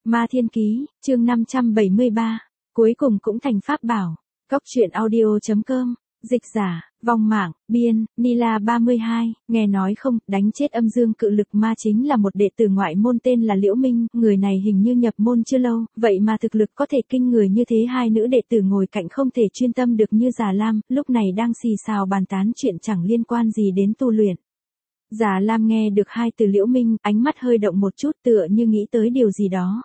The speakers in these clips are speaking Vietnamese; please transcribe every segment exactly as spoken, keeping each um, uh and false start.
Ma Thiên Ký, chương năm trăm bảy mươi ba, cuối cùng cũng thành pháp bảo. Cốc truyện audio chấm com, dịch giả, vong mạng, biên, Nila ba mươi hai, nghe nói không, đánh chết âm dương cự lực ma chính là một đệ tử ngoại môn tên là Liễu Minh, người này hình như nhập môn chưa lâu, vậy mà thực lực có thể kinh người như thế. Hai nữ đệ tử ngồi cạnh không thể chuyên tâm được như Già Lam, lúc này đang xì xào bàn tán chuyện chẳng liên quan gì đến tu luyện. Già Lam nghe được hai từ Liễu Minh, ánh mắt hơi động một chút tựa như nghĩ tới điều gì đó.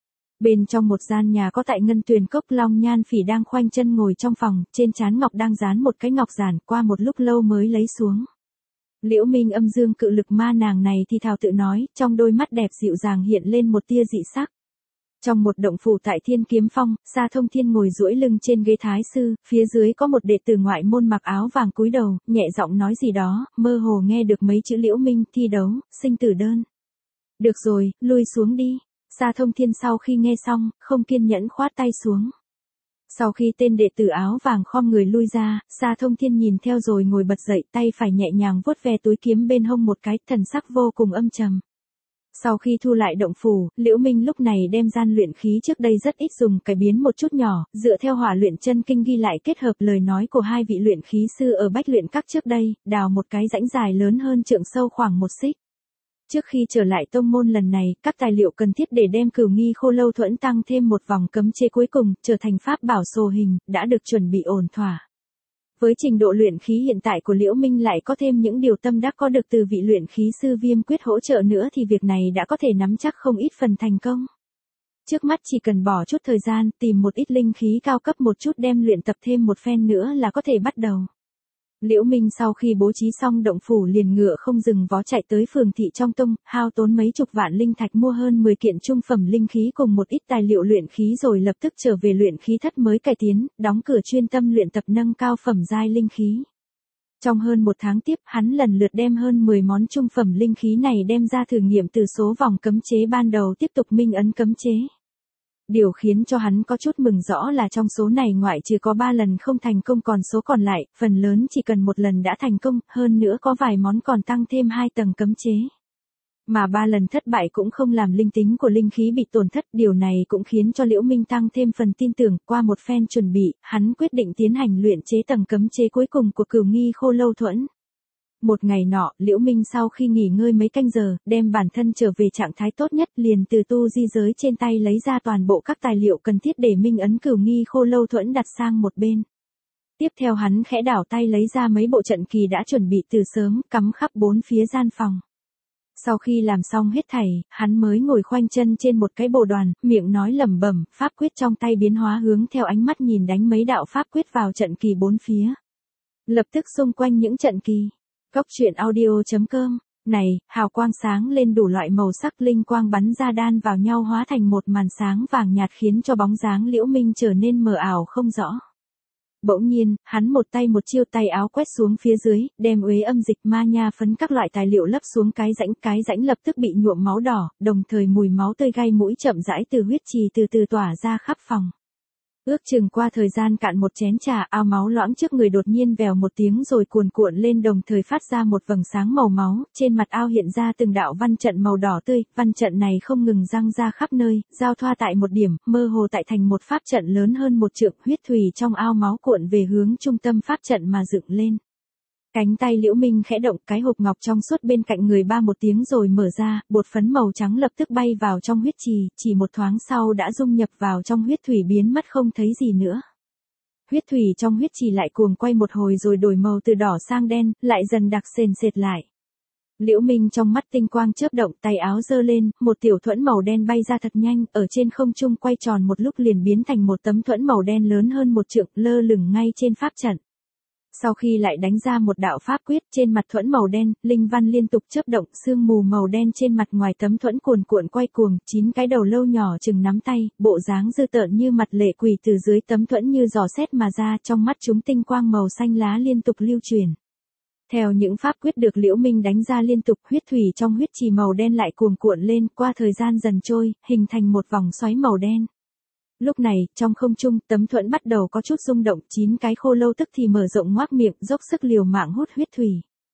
Bên trong một gian nhà có tại Ngân Tuyền Cốc, Long Nhan Phỉ đang khoanh chân ngồi trong phòng, trên trán ngọc đang dán một cái ngọc giản, qua một lúc lâu mới lấy xuống. Liễu Minh âm dương cự lực ma nàng này thì thào tự nói, trong đôi mắt đẹp dịu dàng hiện lên một tia dị sắc. Trong một động phủ tại Thiên Kiếm Phong, Sa Thông Thiên ngồi duỗi lưng trên ghế thái sư, phía dưới có một đệ tử ngoại môn mặc áo vàng cúi đầu, nhẹ giọng nói gì đó, mơ hồ nghe được mấy chữ Liễu Minh, thi đấu, sinh tử đơn. Được rồi, lui xuống đi. Sa Thông Thiên sau khi nghe xong, không kiên nhẫn khoát tay xuống. Sau khi tên đệ tử áo vàng khom người lui ra, Sa Thông Thiên nhìn theo rồi ngồi bật dậy, tay phải nhẹ nhàng vuốt ve túi kiếm bên hông một cái, thần sắc vô cùng âm trầm. Sau khi thu lại động phủ, Liễu Minh lúc này đem gian luyện khí trước đây rất ít dùng cải biến một chút nhỏ, dựa theo Hỏa Luyện Chân Kinh ghi lại kết hợp lời nói của hai vị luyện khí sư ở Bách Luyện Các trước đây, đào một cái rãnh dài lớn hơn trượng sâu khoảng một xích. Trước khi trở lại tông môn lần này, các tài liệu cần thiết để đem Cửu Nghi Khô Lâu Thuẫn tăng thêm một vòng cấm chế cuối cùng, trở thành pháp bảo sồ hình, đã được chuẩn bị ổn thỏa. Với trình độ luyện khí hiện tại của Liễu Minh lại có thêm những điều tâm đắc có được từ vị luyện khí sư Viêm Quyết hỗ trợ nữa thì việc này đã có thể nắm chắc không ít phần thành công. Trước mắt chỉ cần bỏ chút thời gian, tìm một ít linh khí cao cấp một chút đem luyện tập thêm một phen nữa là có thể bắt đầu. Liễu Minh sau khi bố trí xong động phủ liền ngựa không dừng vó chạy tới phường thị trong tông, hao tốn mấy chục vạn linh thạch mua hơn mười kiện trung phẩm linh khí cùng một ít tài liệu luyện khí rồi lập tức trở về luyện khí thất mới cải tiến, đóng cửa chuyên tâm luyện tập nâng cao phẩm giai linh khí. Trong hơn một tháng tiếp, hắn lần lượt đem hơn mười món trung phẩm linh khí này đem ra thử nghiệm từ số vòng cấm chế ban đầu tiếp tục minh ấn cấm chế. Điều khiến cho hắn có chút mừng rõ là trong số này ngoại trừ có ba lần không thành công còn số còn lại, phần lớn chỉ cần một lần đã thành công, hơn nữa có vài món còn tăng thêm hai tầng cấm chế. Mà ba lần thất bại cũng không làm linh tính của linh khí bị tổn thất, điều này cũng khiến cho Liễu Minh tăng thêm phần tin tưởng. Qua một phen chuẩn bị, hắn quyết định tiến hành luyện chế tầng cấm chế cuối cùng của Cửu Nghi Khô Lâu Thuẫn. Một ngày nọ, Liễu Minh sau khi nghỉ ngơi mấy canh giờ, đem bản thân trở về trạng thái tốt nhất, liền từ tu di giới trên tay lấy ra toàn bộ các tài liệu cần thiết để minh ấn Cửu Nghi Khô Lâu Thuẫn đặt sang một bên. Tiếp theo hắn khẽ đảo tay lấy ra mấy bộ trận kỳ đã chuẩn bị từ sớm, cắm khắp bốn phía gian phòng. Sau khi làm xong hết thảy, hắn mới ngồi khoanh chân trên một cái bồ đoàn, miệng nói lẩm bẩm, pháp quyết trong tay biến hóa hướng theo ánh mắt nhìn đánh mấy đạo pháp quyết vào trận kỳ bốn phía. Lập tức xung quanh những trận kỳ. Cốc truyện audio chấm com, này, hào quang sáng lên đủ loại màu sắc, linh quang bắn ra đan vào nhau hóa thành một màn sáng vàng nhạt khiến cho bóng dáng Liễu Minh trở nên mờ ảo không rõ. Bỗng nhiên, hắn một tay một chiêu tay áo quét xuống phía dưới, đem uế âm dịch ma nha phấn các loại tài liệu lấp xuống cái rãnh, cái rãnh lập tức bị nhuộm máu đỏ, đồng thời mùi máu tươi gai mũi chậm rãi từ huyết trì từ từ tỏa ra khắp phòng. Ước chừng qua thời gian cạn một chén trà, ao máu loãng trước người đột nhiên vèo một tiếng rồi cuồn cuộn lên đồng thời phát ra một vầng sáng màu máu, trên mặt ao hiện ra từng đạo văn trận màu đỏ tươi, văn trận này không ngừng răng ra khắp nơi, giao thoa tại một điểm, mơ hồ tại thành một pháp trận lớn hơn một trượng, huyết thủy trong ao máu cuộn về hướng trung tâm pháp trận mà dựng lên. Cánh tay Liễu Minh khẽ động, cái hộp ngọc trong suốt bên cạnh người ba một tiếng rồi mở ra, bột phấn màu trắng lập tức bay vào trong huyết trì, chỉ một thoáng sau đã dung nhập vào trong huyết thủy biến mất không thấy gì nữa. Huyết thủy trong huyết trì lại cuồng quay một hồi rồi đổi màu từ đỏ sang đen, lại dần đặc sền sệt lại. Liễu Minh trong mắt tinh quang chớp động, tay áo giơ lên, một tiểu thuẫn màu đen bay ra thật nhanh, ở trên không trung quay tròn một lúc liền biến thành một tấm thuẫn màu đen lớn hơn một trượng, lơ lửng ngay trên pháp trận. Sau khi lại đánh ra một đạo pháp quyết, trên mặt thuẫn màu đen, linh văn liên tục chớp động, sương mù màu đen trên mặt ngoài tấm thuẫn cuồn cuộn quay cuồng, chín cái đầu lâu nhỏ chừng nắm tay, bộ dáng dữ tợn như mặt lệ quỷ từ dưới tấm thuẫn như giò xét mà ra, trong mắt chúng tinh quang màu xanh lá liên tục lưu truyền. Theo những pháp quyết được Liễu Minh đánh ra liên tục, huyết thủy trong huyết trì màu đen lại cuồn cuộn lên, qua thời gian dần trôi, hình thành một vòng xoáy màu đen. Lúc này, trong không trung, tấm thuẫn bắt đầu có chút rung động, chín cái khô lâu tức thì mở rộng ngoác miệng, dốc sức liều mạng hút huyết thủy.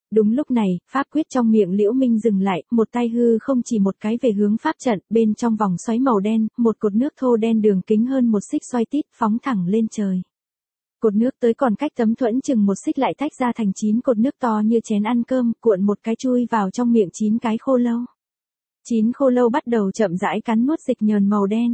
Đúng lúc này, pháp quyết trong miệng Liễu Minh dừng lại, một tay hư không chỉ một cái về hướng pháp trận, bên trong vòng xoáy màu đen, một cột nước thô đen đường kính hơn một xích xoay tít, phóng thẳng lên trời. Cột nước tới còn cách tấm thuẫn chừng một xích lại tách ra thành chín cột nước to như chén ăn cơm, cuộn một cái chui vào trong miệng chín cái khô lâu. Chín khô lâu bắt đầu chậm rãi cắn nuốt dịch nhờn màu đen.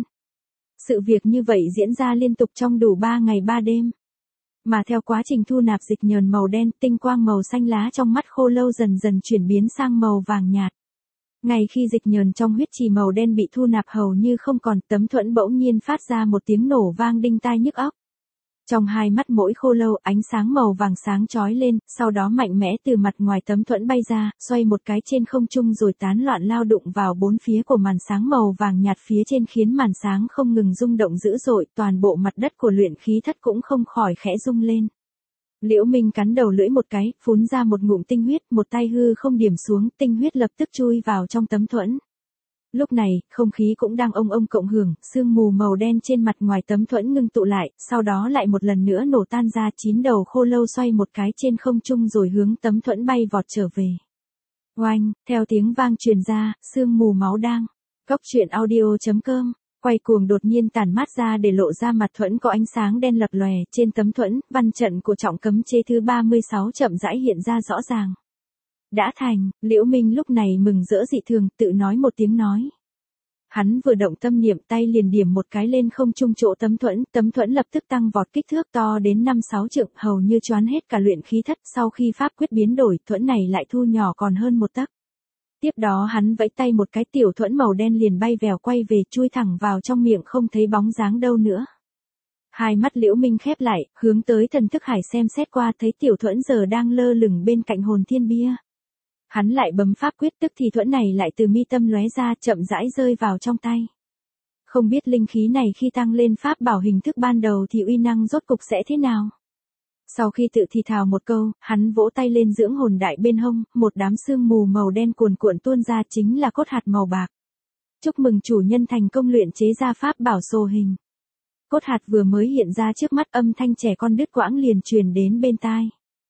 Sự việc như vậy diễn ra liên tục trong đủ ba ngày ba đêm. Mà theo quá trình thu nạp dịch nhờn màu đen, tinh quang màu xanh lá trong mắt khô lâu dần dần chuyển biến sang màu vàng nhạt. Ngay khi dịch nhờn trong huyết trì màu đen bị thu nạp hầu như không còn, tấm thuẫn bỗng nhiên phát ra một tiếng nổ vang đinh tai nhức óc. Trong hai mắt mỗi khô lâu ánh sáng màu vàng sáng chói lên, sau đó mạnh mẽ từ mặt ngoài tấm thuẫn bay ra, xoay một cái trên không trung rồi tán loạn lao đụng vào bốn phía của màn sáng màu vàng nhạt phía trên khiến màn sáng không ngừng rung động dữ dội, toàn bộ mặt đất của luyện khí thất cũng không khỏi khẽ rung lên. Liễu Minh cắn đầu lưỡi một cái, phun ra một ngụm tinh huyết, một tay hư không điểm xuống, tinh huyết lập tức chui vào trong tấm thuẫn. Lúc này, không khí cũng đang ông ông cộng hưởng, sương mù màu đen trên mặt ngoài tấm thuẫn ngưng tụ lại, sau đó lại một lần nữa nổ tan ra, chín đầu khô lâu xoay một cái trên không trung rồi hướng tấm thuẫn bay vọt trở về. Oanh, theo tiếng vang truyền ra, sương mù máu đang. Cốc truyện audio chấm com, quay cuồng đột nhiên tản mát ra để lộ ra mặt thuẫn có ánh sáng đen lập lòe, trên tấm thuẫn, văn trận của trọng cấm chế thứ ba mươi sáu chậm rãi hiện ra rõ ràng. Đã thành, Liễu Minh lúc này mừng rỡ dị thường, tự nói một tiếng nói. Hắn vừa động tâm niệm tay liền điểm một cái lên không trung chỗ tấm thuẫn, tấm thuẫn lập tức tăng vọt kích thước to đến năm sáu trượng, hầu như choán hết cả luyện khí thất, sau khi pháp quyết biến đổi, thuẫn này lại thu nhỏ còn hơn một tấc. Tiếp đó hắn vẫy tay một cái tiểu thuẫn màu đen liền bay vèo quay về chui thẳng vào trong miệng không thấy bóng dáng đâu nữa. Hai mắt Liễu Minh khép lại, hướng tới thần thức hải xem xét qua thấy tiểu thuẫn giờ đang lơ lửng bên cạnh hồn thiên bia. Hắn lại bấm pháp quyết tức thì thuẫn này lại từ mi tâm lóe ra chậm rãi rơi vào trong tay. Không biết linh khí này khi tăng lên pháp bảo hình thức ban đầu thì uy năng rốt cục sẽ thế nào. Sau khi tự thì thào một câu, hắn vỗ tay lên dưỡng hồn đại bên hông, một đám sương mù màu đen cuồn cuộn tuôn ra chính là cốt hạt màu bạc. Chúc mừng chủ nhân thành công luyện chế ra pháp bảo sồ hình. Cốt hạt vừa mới hiện ra trước mắt, âm thanh trẻ con đứt quãng liền truyền đến bên tai.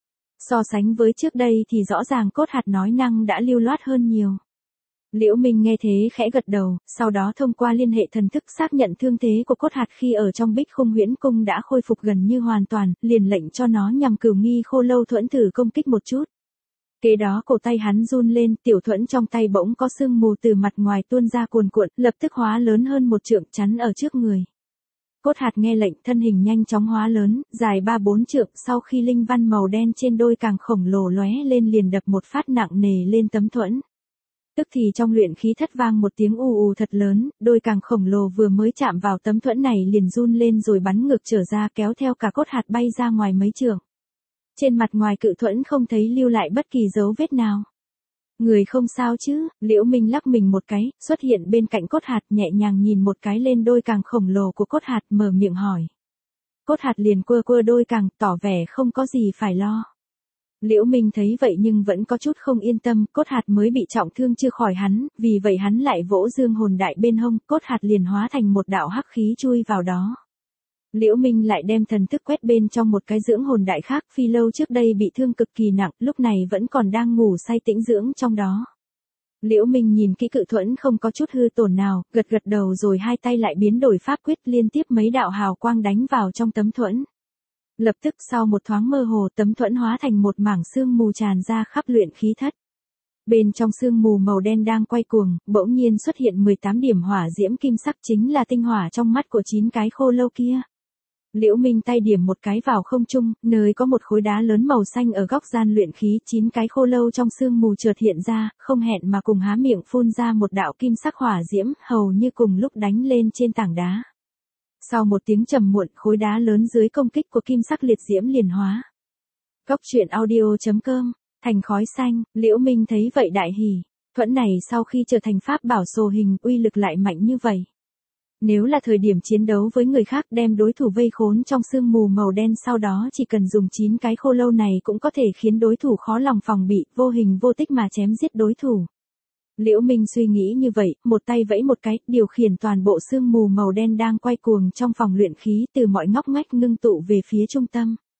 So sánh với trước đây thì rõ ràng cốt hạt nói năng đã lưu loát hơn nhiều. Liễu Minh nghe thế khẽ gật đầu, sau đó thông qua liên hệ thần thức xác nhận thương thế của cốt hạt khi ở trong Bích Khung Huyễn Cung đã khôi phục gần như hoàn toàn, liền lệnh cho nó nhằm cửu nghi khô lâu thuẫn thử công kích một chút. Kế đó cổ tay hắn run lên, tiểu thuẫn trong tay bỗng có sương mù từ mặt ngoài tuôn ra cuồn cuộn, lập tức hóa lớn hơn một trượng chắn ở trước người. Cốt hạt nghe lệnh, thân hình nhanh chóng hóa lớn, dài ba bốn trượng, sau khi linh văn màu đen trên đôi càng khổng lồ lóe lên liền đập một phát nặng nề lên tấm thuẫn. Tức thì trong luyện khí thất vang một tiếng ù ù thật lớn, đôi càng khổng lồ vừa mới chạm vào tấm thuẫn này liền run lên rồi bắn ngược trở ra kéo theo cả cốt hạt bay ra ngoài mấy trượng. Trên mặt ngoài cự thuẫn không thấy lưu lại bất kỳ dấu vết nào. Người không sao chứ, Liễu Minh lắc mình một cái, xuất hiện bên cạnh cốt hạt nhẹ nhàng nhìn một cái lên đôi càng khổng lồ của cốt hạt mở miệng hỏi. Cốt hạt liền quơ quơ đôi càng, tỏ vẻ không có gì phải lo. Liễu Minh thấy vậy nhưng vẫn có chút không yên tâm, cốt hạt mới bị trọng thương chưa khỏi hắn, vì vậy hắn lại vỗ dương hồn đại bên hông, cốt hạt liền hóa thành một đạo hắc khí chui vào đó. Liễu Minh lại đem thần thức quét bên trong một cái dưỡng hồn đại khác, phi lâu trước đây bị thương cực kỳ nặng, lúc này vẫn còn đang ngủ say tĩnh dưỡng trong đó. Liễu Minh nhìn kỹ cự thuẫn không có chút hư tổn nào, gật gật đầu rồi hai tay lại biến đổi pháp quyết liên tiếp mấy đạo hào quang đánh vào trong tấm thuẫn. Lập tức sau một thoáng mơ hồ tấm thuẫn hóa thành một mảng sương mù tràn ra khắp luyện khí thất. Bên trong sương mù màu đen đang quay cuồng, bỗng nhiên xuất hiện mười tám điểm hỏa diễm kim sắc chính là tinh hỏa trong mắt của chín cái khô lâu kia. Liễu Minh tay điểm một cái vào không trung, nơi có một khối đá lớn màu xanh ở góc gian luyện khí, chín cái khô lâu trong sương mù chợt hiện ra, không hẹn mà cùng há miệng phun ra một đạo kim sắc hỏa diễm, hầu như cùng lúc đánh lên trên tảng đá. Sau một tiếng trầm muộn, khối đá lớn dưới công kích của kim sắc liệt diễm liền hóa. Cốc truyện audio chấm com, thành khói xanh, Liễu Minh thấy vậy đại hỉ, thuẫn này sau khi trở thành pháp bảo sồ hình, uy lực lại mạnh như vậy. Nếu là thời điểm chiến đấu với người khác đem đối thủ vây khốn trong sương mù màu đen sau đó chỉ cần dùng chín cái khô lâu này cũng có thể khiến đối thủ khó lòng phòng bị, vô hình vô tích mà chém giết đối thủ. Liễu Minh suy nghĩ như vậy, một tay vẫy một cái, điều khiển toàn bộ sương mù màu đen đang quay cuồng trong phòng luyện khí từ mọi ngóc ngách ngưng tụ về phía trung tâm.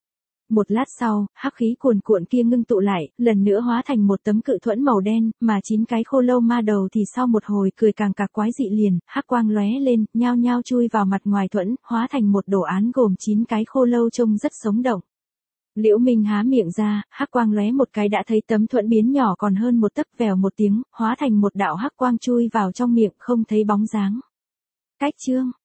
một lát sau, hắc khí cuồn cuộn kia ngưng tụ lại, lần nữa hóa thành một tấm cự thuẫn màu đen, mà chín cái khô lâu ma đầu thì sau một hồi cười càng cạc quái dị liền, hắc quang lóe lên, nhao nhao chui vào mặt ngoài thuẫn, hóa thành một đồ án gồm chín cái khô lâu trông rất sống động. Liễu Minh há miệng ra, hắc quang lóe một cái đã thấy tấm thuẫn biến nhỏ còn hơn một tấc, vèo một tiếng, hóa thành một đạo hắc quang chui vào trong miệng không thấy bóng dáng. Cách chương